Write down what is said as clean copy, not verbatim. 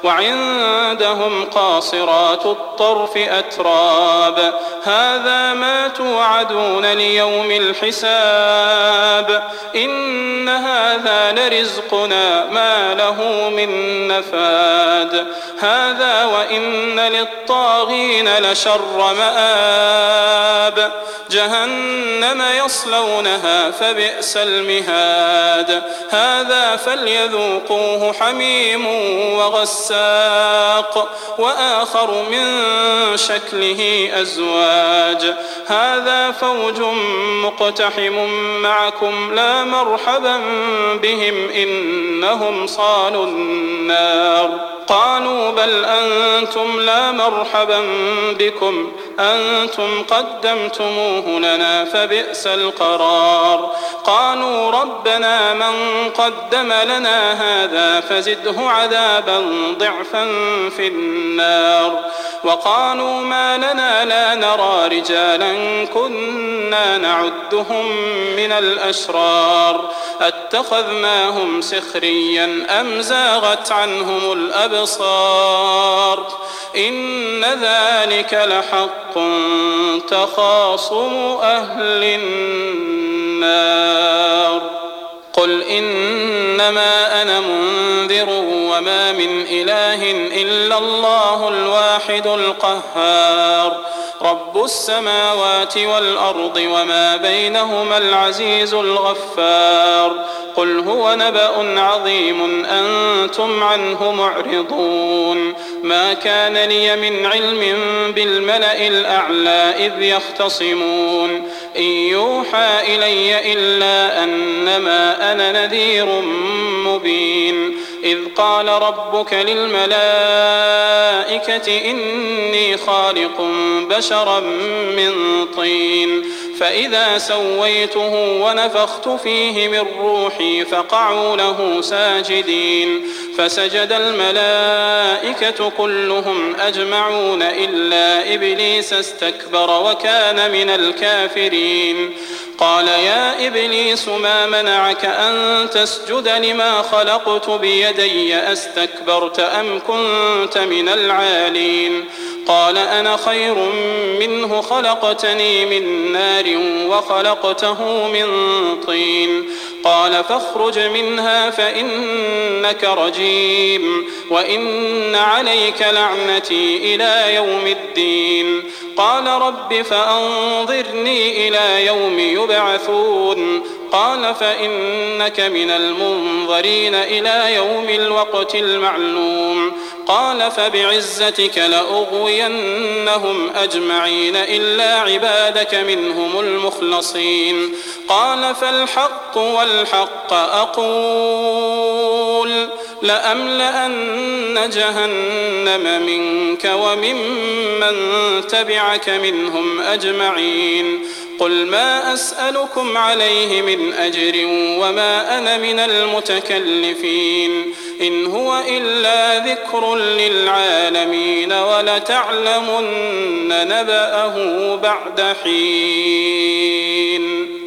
وعندهم قاصرات الطرف أتراب هذا ما توعدون ليوم الحساب إن هذا لرزقنا ما له من نفاد هذا وإن للطاغين لشر مآب جهنم يصلونها فبئس المهاد هذا فليذوقوه حميم وغساق وآخر من شكله أزواج هذا فوج مقتحم معكم لا مرحبا بهم إنهم صالوا النار قالوا بل أنتم لا مرحبا بكم أنتم قدمتموه لنا فبئس القرار قالوا ربنا من قدم لنا هذا فزده عذابا ضعفا في النار وقالوا ما لنا لا نرى رجالا كنا نعدهم من الأشرار أتخذناهم سخريا أم زاغت عنهم الأبصار إن ذلك لحق تخاصم أهل النار قل إنما أنا منذر وما من إله إلا الله الواحد القهار رب السماوات والأرض وما بينهما العزيز الغفار قل هو نبأ عظيم أنتم عنه معرضون ما كان لي من علم بالملأ الأعلى إذ يختصمون إن يوحى إلي إلا أنما أنا نذير مبين إذ قال ربك للملائكة إني خالق بشرا من طين فإذا سويته ونفخت فيه من روحي فقعوا له ساجدين فسجد الملائكة كلهم أجمعون إلا إبليس استكبر وكان من الكافرين قال يا إبليس ما منعك أن تسجد لما خلقت بيدي أستكبرت أم كنت من العالين قال أنا خير منه خلقتني من نار وخلقته من طين قال فاخرج منها فإنك رجيم وإن عليك لعنتي إلى يوم الدين قال رب فأنظرني إلى يوم يبعثون قال فإنك من المنظرين إلى يوم الوقت المعلوم قال فبعزتك لأغوينهم أجمعين إلا عبادك منهم المخلصين قال فالحق والحق أقول لأملأن جهنم منك وممن تبعك منهم أجمعين قل ما أسألكم عليه من أجر وما أنا من المتكلفين إن هو إلا ذكر للعالمين ولتعلمن نبأه بعد حين